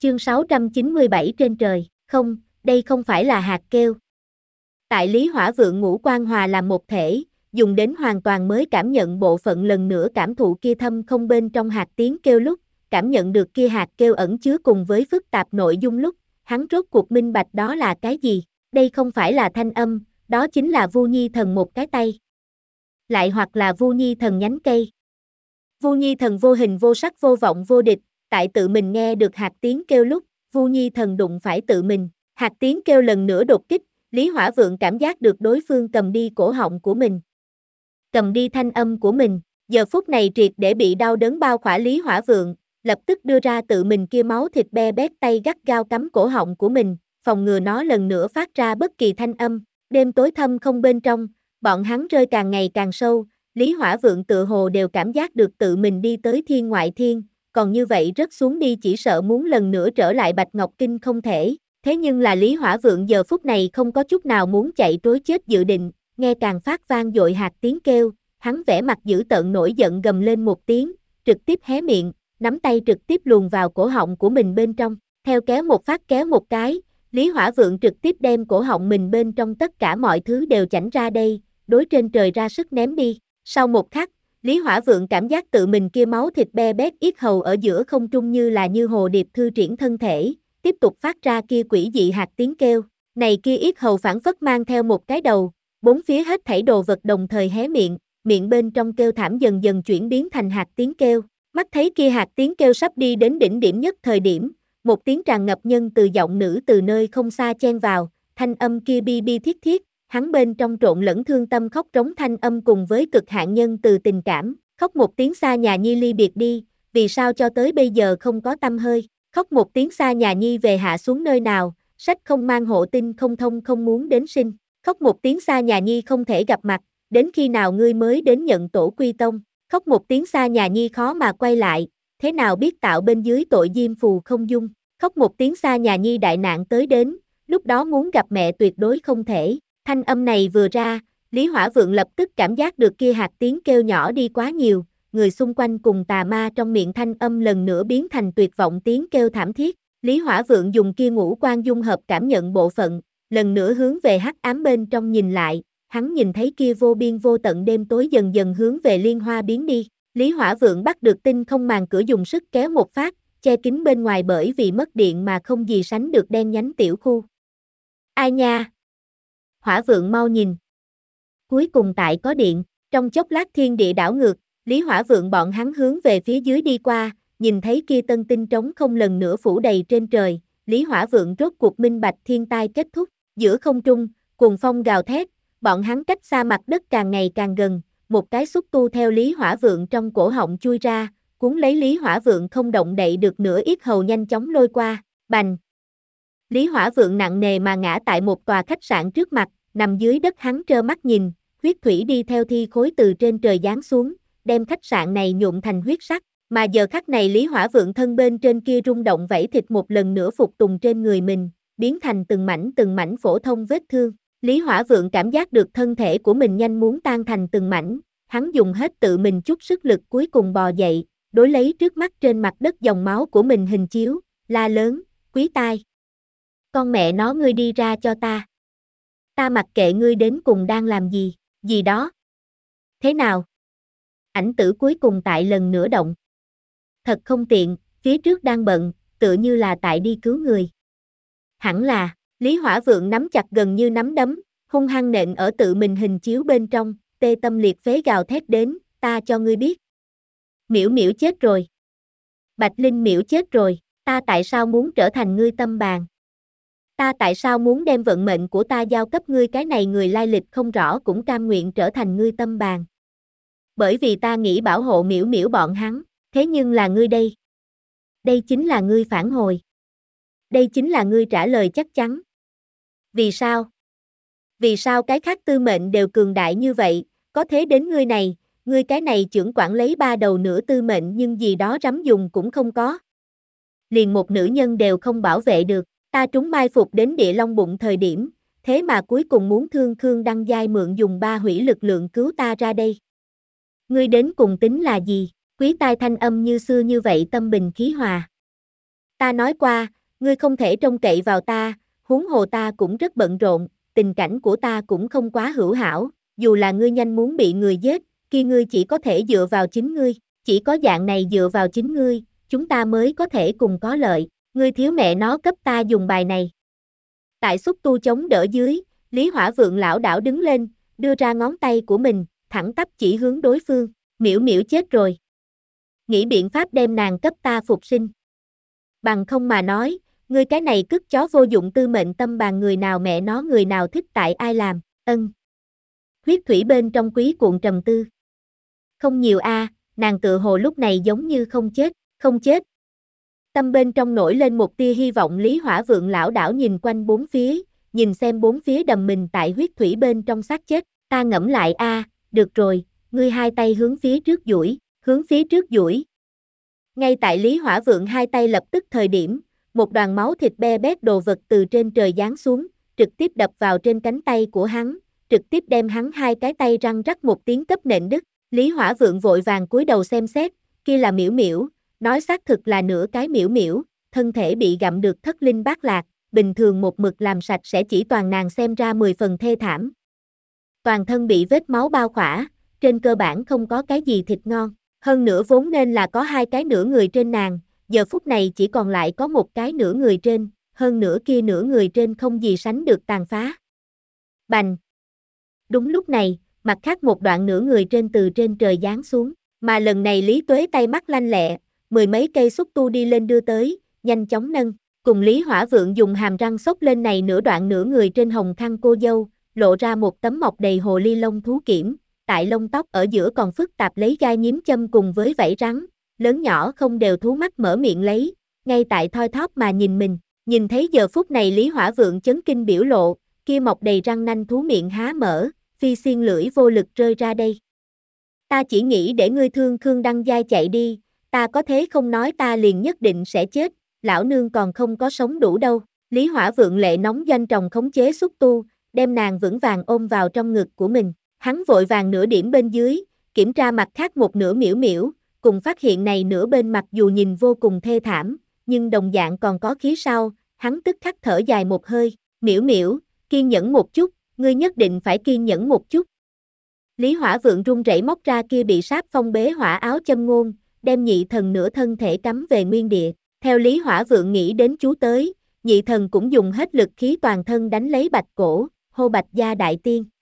Chương 697 trên trời, không, đây không phải là hạt kêu. Tại Lý Hỏa Vượng ngũ quan hòa làm một thể, dùng đến hoàn toàn mới cảm nhận bộ phận lần nữa cảm thụ kia thâm không bên trong hạt tiếng kêu lúc, cảm nhận được kia hạt kêu ẩn chứa cùng với phức tạp nội dung lúc, hắn rốt cuộc minh bạch đó là cái gì, đây không phải là thanh âm, đó chính là Vu Nhi Thần một cái tay. Lại hoặc là Vu Nhi Thần nhánh cây. Vu Nhi Thần vô hình vô sắc vô vọng vô địch, tại tự mình nghe được hạt tiếng kêu lúc, Vu Nhi Thần đụng phải tự mình, hạt tiếng kêu lần nữa đột kích, Lý Hỏa Vượng cảm giác được đối phương cầm đi cổ họng của mình. Cầm đi thanh âm của mình, giờ phút này triệt để bị đau đớn bao khỏa Lý Hỏa Vượng, lập tức đưa ra tự mình kia máu thịt be bét tay gắt gao cắm cổ họng của mình, phòng ngừa nó lần nữa phát ra bất kỳ thanh âm, đêm tối thâm không bên trong, bọn hắn rơi càng ngày càng sâu, Lý Hỏa Vượng tự hồ đều cảm giác được tự mình đi tới thiên ngoại thiên, còn như vậy rớt xuống đi chỉ sợ muốn lần nữa trở lại Bạch Ngọc Kinh không thể. Thế nhưng là Lý Hỏa Vượng giờ phút này không có chút nào muốn chạy trối chết dự định, nghe càng phát vang dội hạt tiếng kêu, hắn vẻ mặt dữ tợn nổi giận gầm lên một tiếng, trực tiếp hé miệng, nắm tay trực tiếp luồn vào cổ họng của mình bên trong, theo kéo một phát kéo một cái, Lý Hỏa Vượng trực tiếp đem cổ họng mình bên trong tất cả mọi thứ đều chảnh ra đây, đối trên trời ra sức ném đi, sau một khắc, Lý Hỏa Vượng cảm giác tự mình kia máu thịt be bét yết hầu ở giữa không trung như là như hồ điệp thư triển thân thể, tiếp tục phát ra kia quỷ dị hạt tiếng kêu, này kia yết hầu phảng phất mang theo một cái đầu, bốn phía hết thảy đồ vật đồng thời hé miệng, miệng bên trong kêu thảm dần dần chuyển biến thành hạt tiếng kêu, mắt thấy kia hạt tiếng kêu sắp đi đến đỉnh điểm nhất thời điểm, một tiếng tràn ngập nhân từ giọng nữ từ nơi không xa chen vào, thanh âm kia bi bi thiết thiết, hắn bên trong trộn lẫn thương tâm khóc trống thanh âm cùng với cực hạn nhân từ tình cảm, khóc một tiếng xa nhà nhi ly biệt đi, vì sao cho tới bây giờ không có tâm hơi. Khóc một tiếng xa nhà nhi về hạ xuống nơi nào, sách không mang hộ tin không thông không muốn đến sinh. Khóc một tiếng xa nhà nhi không thể gặp mặt, đến khi nào ngươi mới đến nhận tổ quy tông. Khóc một tiếng xa nhà nhi khó mà quay lại, thế nào biết tạo bên dưới tội diêm phù không dung. Khóc một tiếng xa nhà nhi đại nạn tới đến, lúc đó muốn gặp mẹ tuyệt đối không thể. Thanh âm này vừa ra, Lý Hỏa Vượng lập tức cảm giác được kia hạt tiếng kêu nhỏ đi quá nhiều. Người xung quanh cùng tà ma trong miệng thanh âm lần nữa biến thành tuyệt vọng tiếng kêu thảm thiết, Lý Hỏa Vượng dùng kia ngũ quan dung hợp cảm nhận bộ phận, lần nữa hướng về hắc ám bên trong nhìn lại, hắn nhìn thấy kia vô biên vô tận đêm tối dần dần hướng về liên hoa biến đi, Lý Hỏa Vượng bắt được tinh không màn cửa dùng sức kéo một phát, che kín bên ngoài bởi vì mất điện mà không gì sánh được đen nhánh tiểu khu. Ai nha? Hỏa Vượng mau nhìn. Cuối cùng tại có điện, trong chốc lát thiên địa đảo ngược, Lý Hỏa Vượng bọn hắn hướng về phía dưới đi qua, nhìn thấy kia tân tinh trống không lần nữa phủ đầy trên trời, Lý Hỏa Vượng rốt cuộc minh bạch thiên tai kết thúc, giữa không trung, cuồng phong gào thét, bọn hắn cách xa mặt đất càng ngày càng gần, một cái xúc tu theo Lý Hỏa Vượng trong cổ họng chui ra, cuốn lấy Lý Hỏa Vượng không động đậy được nữa yết hầu nhanh chóng lôi qua, bành. Lý Hỏa Vượng nặng nề mà ngã tại một tòa khách sạn trước mặt, nằm dưới đất hắn trơ mắt nhìn, huyết thủy đi theo thi khối từ trên trời giáng xuống, đem khách sạn này nhuộm thành huyết sắc, mà giờ khắc này Lý Hỏa Vượng thân bên trên kia rung động vảy thịt một lần nữa phục tùng trên người mình, biến thành từng mảnh phổ thông vết thương. Lý Hỏa Vượng cảm giác được thân thể của mình nhanh muốn tan thành từng mảnh, hắn dùng hết tự mình chút sức lực cuối cùng bò dậy, đối lấy trước mắt trên mặt đất dòng máu của mình hình chiếu, la lớn, Quý Tai. Con mẹ nó ngươi đi ra cho ta. Ta mặc kệ ngươi đến cùng đang làm gì đó. Thế nào? Ảnh tử cuối cùng tại lần nữa động. Thật không tiện, phía trước đang bận, tựa như là tại đi cứu người. Hẳn là, Lý Hỏa Vượng nắm chặt gần như nắm đấm, hung hăng nện ở tự mình hình chiếu bên trong, tê tâm liệt phế gào thét đến, ta cho ngươi biết. Miễu Miễu chết rồi. Bạch Linh Miễu chết rồi, ta tại sao muốn trở thành ngươi tâm bàn? Ta tại sao muốn đem vận mệnh của ta giao cấp ngươi cái này người lai lịch không rõ cũng cam nguyện trở thành ngươi tâm bàn? Bởi vì ta nghĩ bảo hộ Miễu Miễu bọn hắn, thế nhưng là ngươi đây. Đây chính là ngươi phản hồi. Đây chính là ngươi trả lời chắc chắn. Vì sao? Vì sao cái khác tư mệnh đều cường đại như vậy, có thế đến ngươi này, ngươi cái này chưởng quản lấy ba đầu nửa tư mệnh nhưng gì đó rắm dùng cũng không có. Liền một nữ nhân đều không bảo vệ được, ta trúng mai phục đến địa long bụng thời điểm, thế mà cuối cùng muốn thương Khương Đăng Giai mượn dùng ba hủy lực lượng cứu ta ra đây. Ngươi đến cùng tính là gì? Quý Tai thanh âm như xưa như vậy tâm bình khí hòa. Ta nói qua, ngươi không thể trông cậy vào ta, huống hồ ta cũng rất bận rộn, tình cảnh của ta cũng không quá hữu hảo, dù là ngươi nhanh muốn bị người giết, kia ngươi chỉ có thể dựa vào chính ngươi, chỉ có dạng này dựa vào chính ngươi, chúng ta mới có thể cùng có lợi, ngươi thiếu mẹ nó cấp ta dùng bài này. Tại xúc tu chống đỡ dưới, Lý Hỏa Vượng lão đảo đứng lên, đưa ra ngón tay của mình, thẳng tắp chỉ hướng đối phương, miễu miễu chết rồi. Nghĩ biện pháp đem nàng cấp ta phục sinh. Bằng không mà nói, ngươi cái này cứt chó vô dụng tư mệnh tâm bàn người nào mẹ nó người nào thích tại ai làm, Huyết thủy bên trong quý cuộn trầm tư. Không nhiều nàng tự hồ lúc này giống như không chết. Tâm bên trong nổi lên một tia hy vọng Lý Hỏa Vượng lão đảo nhìn quanh bốn phía, nhìn xem bốn phía đầm mình tại huyết thủy bên trong xác chết, ta ngẫm lại được rồi, ngươi hai tay hướng phía trước duỗi. Ngay tại Lý Hỏa Vượng hai tay lập tức thời điểm, một đoàn máu thịt be bét đồ vật từ trên trời giáng xuống, trực tiếp đập vào trên cánh tay của hắn, trực tiếp đem hắn hai cái tay răng rắc một tiếng cấp nện đứt. Lý Hỏa Vượng vội vàng cúi đầu xem xét, kia là miễu miễu, nói xác thực là nửa cái miễu miễu, thân thể bị gặm được thất linh bát lạc, bình thường một mực làm sạch sẽ chỉ toàn nàng xem ra 10 phần thê thảm. Toàn thân bị vết máu bao khỏa, trên cơ bản không có cái gì thịt ngon, hơn nữa vốn nên là có hai cái nửa người trên nàng, giờ phút này chỉ còn lại có một cái nửa người trên, hơn nữa kia nửa người trên không gì sánh được tàn phá. Bành! Đúng lúc này, mặt khác một đoạn nửa người trên từ trên trời giáng xuống, mà lần này Lý Tuế tay mắt lanh lẹ, 10 mấy cây xúc tu đi lên đưa tới, nhanh chóng nâng, cùng Lý Hỏa Vượng dùng hàm răng xốc lên này nửa đoạn nửa người trên hồng khăn cô dâu, lộ ra một tấm mọc đầy hồ ly lông thú kiểm, tại lông tóc ở giữa còn phức tạp lấy gai nhím châm cùng với vảy rắn, lớn nhỏ không đều thú mắt mở miệng lấy, ngay tại thoi thóp mà nhìn mình, nhìn thấy giờ phút này Lý Hỏa Vượng chấn kinh biểu lộ, kia mọc đầy răng nanh thú miệng há mở, phi xiên lưỡi vô lực rơi ra đây. Ta chỉ nghĩ để ngươi thương Khương Đăng Giai chạy đi, ta có thế không nói ta liền nhất định sẽ chết, lão nương còn không có sống đủ đâu. Lý Hỏa Vượng lệ nóng doanh tròng khống chế xúc tu, đem nàng vững vàng ôm vào trong ngực của mình, hắn vội vàng nửa điểm bên dưới, kiểm tra mặt khác một nửa miễu miễu, cùng phát hiện này nửa bên mặc dù nhìn vô cùng thê thảm, nhưng đồng dạng còn có khí sau, hắn tức khắc thở dài một hơi, miễu miễu, kiên nhẫn một chút, ngươi nhất định phải kiên nhẫn một chút. Lý Hỏa Vượng run rẩy móc ra kia bị sáp phong bế hỏa áo châm ngôn, đem nhị thần nửa thân thể cắm về nguyên địa, theo Lý Hỏa Vượng nghĩ đến chú tới, nhị thần cũng dùng hết lực khí toàn thân đánh lấy Bạch Cổ, hô Bạch gia đại tiên.